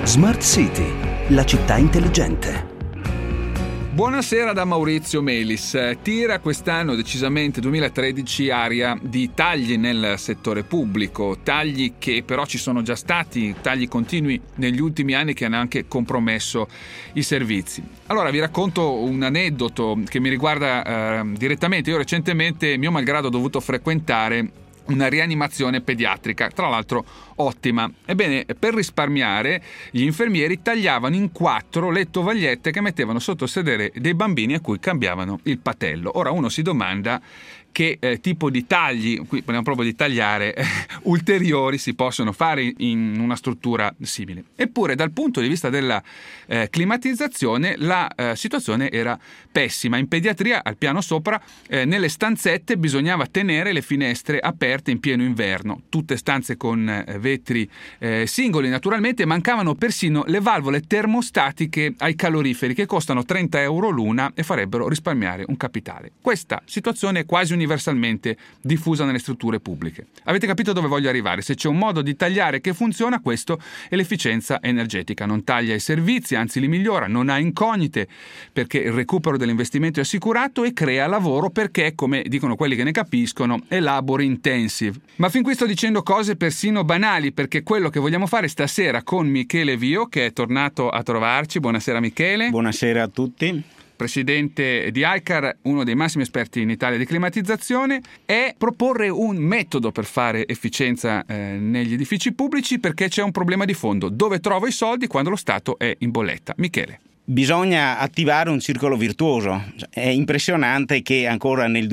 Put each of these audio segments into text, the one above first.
Smart City, la città intelligente. Buonasera da Maurizio Melis. Tira quest'anno, decisamente 2013, aria di tagli nel settore pubblico, tagli che però ci sono già stati, tagli continui negli ultimi anni che hanno anche compromesso i servizi. Allora vi racconto un aneddoto che mi riguarda direttamente. Io recentemente, mio malgrado, ho dovuto frequentare una rianimazione pediatrica, tra l'altro ottima. Ebbene, per risparmiare, gli infermieri tagliavano in 4 le tovagliette che mettevano sotto il sedere dei bambini a cui cambiavano il patello. Ora uno si domanda che tipo di tagli, qui parliamo proprio di tagliare, ulteriori si possono fare in una struttura simile. Eppure dal punto di vista della climatizzazione la situazione era pessima. In pediatria, al piano sopra, nelle stanzette bisognava tenere le finestre aperte in pieno inverno, tutte stanze con vetri singoli naturalmente. Mancavano persino le valvole termostatiche ai caloriferi che costano 30 euro l'una e farebbero risparmiare un capitale. Questa situazione è quasi universalmente diffusa nelle strutture pubbliche. Avete capito dove voglio arrivare? Se c'è un modo di tagliare che funziona, questo è l'efficienza energetica. Non taglia i servizi, anzi li migliora, non ha incognite perché il recupero dell'investimento è assicurato e crea lavoro perché, come dicono quelli che ne capiscono, è labor intensive. Ma fin qui sto dicendo cose persino banali, perché quello che vogliamo fare stasera con Michele Vio, che è tornato a trovarci. Buonasera Michele. Buonasera a tutti. Presidente di ICAR, uno dei massimi esperti in Italia di climatizzazione, è proporre un metodo per fare efficienza negli edifici pubblici, perché c'è un problema di fondo: dove trovo i soldi quando lo Stato è in bolletta? Michele. Bisogna attivare un circolo virtuoso. È impressionante che ancora nel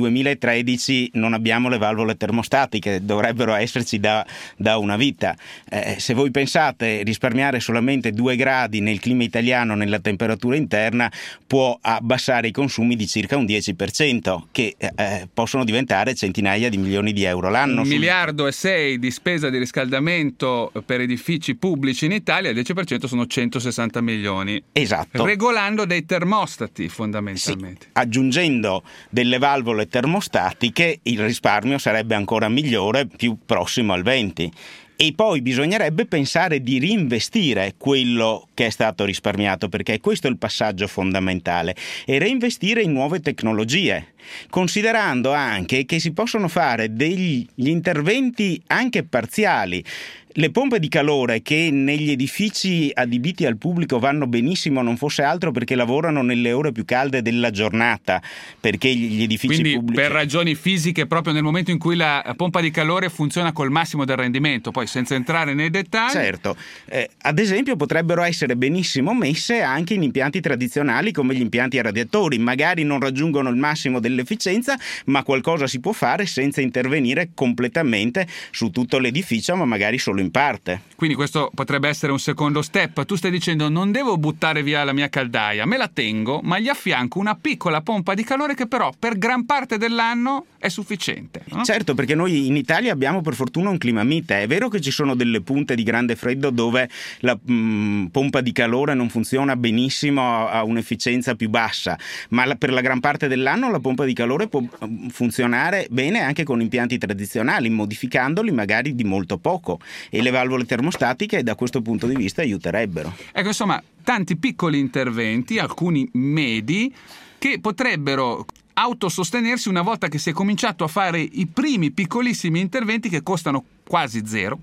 2013 non abbiamo le valvole termostatiche, dovrebbero esserci da una vita. Se voi pensate, risparmiare solamente 2 gradi nel clima italiano, nella temperatura interna, può abbassare i consumi di circa un 10%, che possono diventare centinaia di milioni di euro l'anno. 1,6 miliardi di spesa di riscaldamento per edifici pubblici in Italia, il 10% sono 160 milioni. Esatto. Regolando dei termostati fondamentalmente. Sì, aggiungendo delle valvole termostatiche il risparmio sarebbe ancora migliore, più prossimo al 20%. E poi bisognerebbe pensare di reinvestire quello che è stato risparmiato, perché questo è il passaggio fondamentale, e reinvestire in nuove tecnologie, considerando anche che si possono fare degli interventi anche parziali. Le pompe di calore, che negli edifici adibiti al pubblico vanno benissimo, non fosse altro perché lavorano nelle ore più calde della giornata, perché gli edifici quindi pubblici... per ragioni fisiche, proprio nel momento in cui la pompa di calore funziona col massimo del rendimento, poi senza entrare nei dettagli... Certo, ad esempio potrebbero essere benissimo messe anche in impianti tradizionali come gli impianti a radiatori. Magari non raggiungono il massimo dell'efficienza, ma qualcosa si può fare senza intervenire completamente su tutto l'edificio, ma magari solo in parte. Quindi questo potrebbe essere un secondo step. Tu stai dicendo: non devo buttare via la mia caldaia, me la tengo, ma gli affianco una piccola pompa di calore che però per gran parte dell'anno è sufficiente, no? Certo, perché noi in Italia abbiamo per fortuna un clima mite. È vero che ci sono delle punte di grande freddo dove la pompa di calore non funziona benissimo, a un'efficienza più bassa, ma per la gran parte dell'anno la pompa di calore può funzionare bene anche con impianti tradizionali, modificandoli magari di molto poco, e le valvole termostatiche da questo punto di vista aiuterebbero. Ecco, insomma, tanti piccoli interventi, alcuni medi, che potrebbero autosostenersi una volta che si è cominciato a fare i primi piccolissimi interventi che costano quasi zero,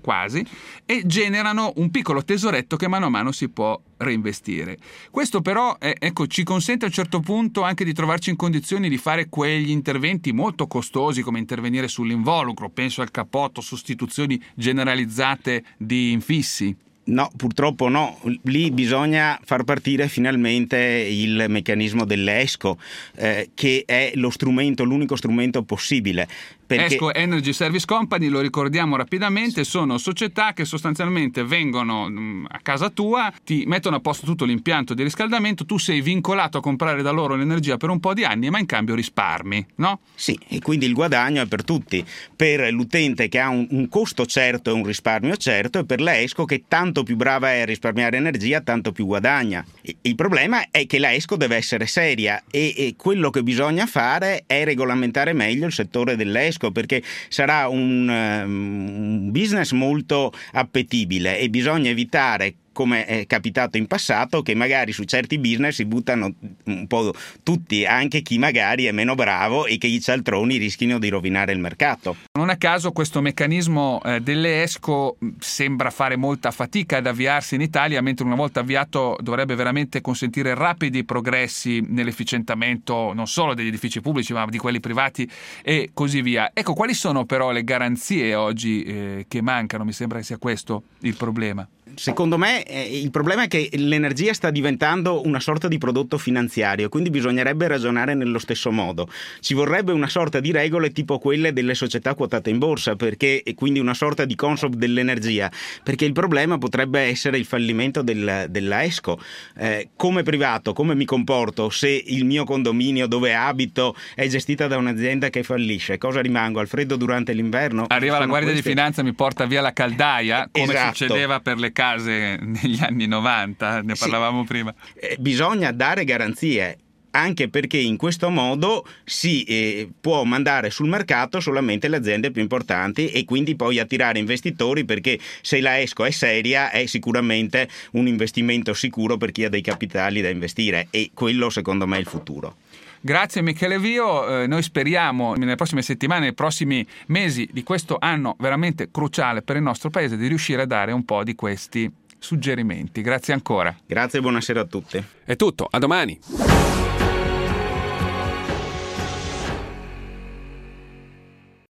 e generano un piccolo tesoretto che mano a mano si può reinvestire. Questo però ci consente a un certo punto anche di trovarci in condizioni di fare quegli interventi molto costosi, come intervenire sull'involucro, penso al cappotto, sostituzioni generalizzate di infissi. No, purtroppo no. Lì bisogna far partire finalmente il meccanismo dell'ESCO, che è l'unico strumento possibile. Perché... ESCO, Energy Service Company, lo ricordiamo rapidamente, sono società che sostanzialmente vengono a casa tua, ti mettono a posto tutto l'impianto di riscaldamento, tu sei vincolato a comprare da loro l'energia per un po' di anni, ma in cambio risparmi, no? Sì, e quindi il guadagno è per tutti, per l'utente che ha un costo certo e un risparmio certo, e per la ESCO che tanto più brava è a risparmiare energia, tanto più guadagna. Il problema è che la ESCO deve essere seria, e quello che bisogna fare è regolamentare meglio il settore dell'ESCO, perché sarà un business molto appetibile, e bisogna evitare come è capitato in passato, che magari su certi business si buttano un po' tutti, anche chi magari è meno bravo, e che i cialtroni rischino di rovinare il mercato. Non a caso questo meccanismo delle ESCO sembra fare molta fatica ad avviarsi in Italia, mentre una volta avviato dovrebbe veramente consentire rapidi progressi nell'efficientamento non solo degli edifici pubblici ma di quelli privati e così via. Ecco, quali sono però le garanzie oggi che mancano? Mi sembra che sia questo il problema. Secondo me il problema è che l'energia sta diventando una sorta di prodotto finanziario, quindi bisognerebbe ragionare nello stesso modo. Ci vorrebbe una sorta di regole tipo quelle delle società quotate in borsa, perché quindi una sorta di Consob dell'energia, perché il problema potrebbe essere il fallimento della ESCO. Come privato, come mi comporto se il mio condominio dove abito è gestita da un'azienda che fallisce? Cosa rimango al freddo durante l'inverno? Arriva la Guardia di Finanza, mi porta via la caldaia, come esatto. Succedeva per le case negli anni 90, ne parlavamo prima. Bisogna dare garanzie, anche perché in questo modo si può mandare sul mercato solamente le aziende più importanti e quindi poi attirare investitori, perché se la ESCO è seria è sicuramente un investimento sicuro per chi ha dei capitali da investire, e quello secondo me è il futuro. Grazie Michele Vio, noi speriamo nelle prossime settimane, nei prossimi mesi di questo anno veramente cruciale per il nostro paese, di riuscire a dare un po' di questi suggerimenti. Grazie ancora. Grazie e buonasera a tutti. È tutto, a domani.